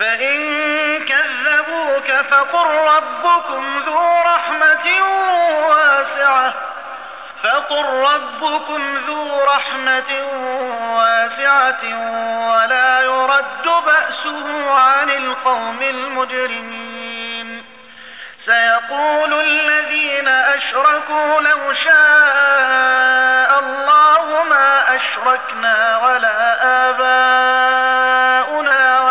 فإن كذبوك فقل ربكم ذو رحمة واسعة ولا يرد بأسه عن القوم المجرمين. سيقول الذين أشركوا لو شاء الله ما أشركنا ولا آباؤنا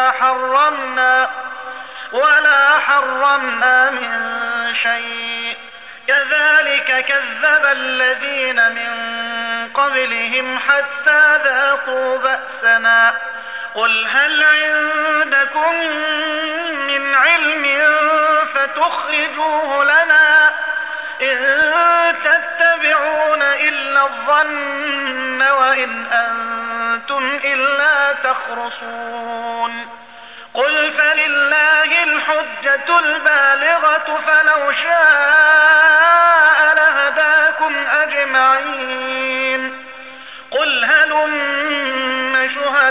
ولا حرمنا من شيء كذلك كذب الذين من قبلهم حتى ذاقوا بأسنا. قل هل عندكم من علم فتخرجوه لنا إن تتبعون إلا الظن وإن أنتم إلا تخرصون. قل فلله الحجة البالغة فلو شاء لهداكم أجمعين. قل هلم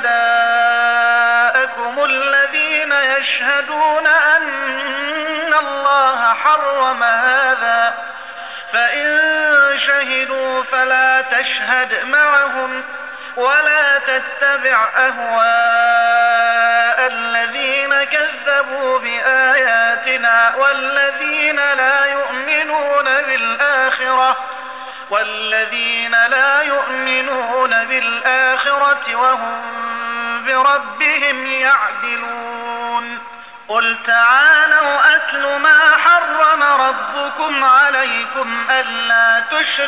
شهداءكم الذين يشهدون أن الله حرم هذا فإن شهدوا فلا تشهد معهم ولا تتبع أهواء الذين كذبوا بآياتنا والذين لا يؤمنون بالآخرة وهم بربهم يعدلون. قل تعالوا أتل ما حرم ربكم عليكم ألا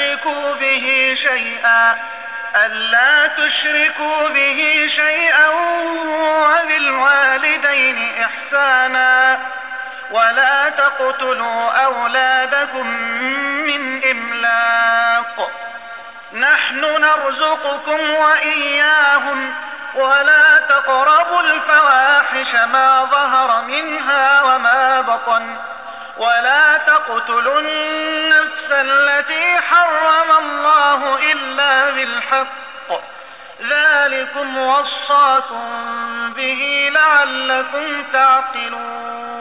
تشركوا به شيئا وبالوالدين إحسانا ولا تقتلوا أولادكم من إملاق نحن نرزقكم وإياهم ولا تقربوا الفواحش ما ظهر منها وما بطن ولا تقتلوا النفس التي حرم الله إلا بالحق ذلكم وصاكم به لعلكم تعقلون.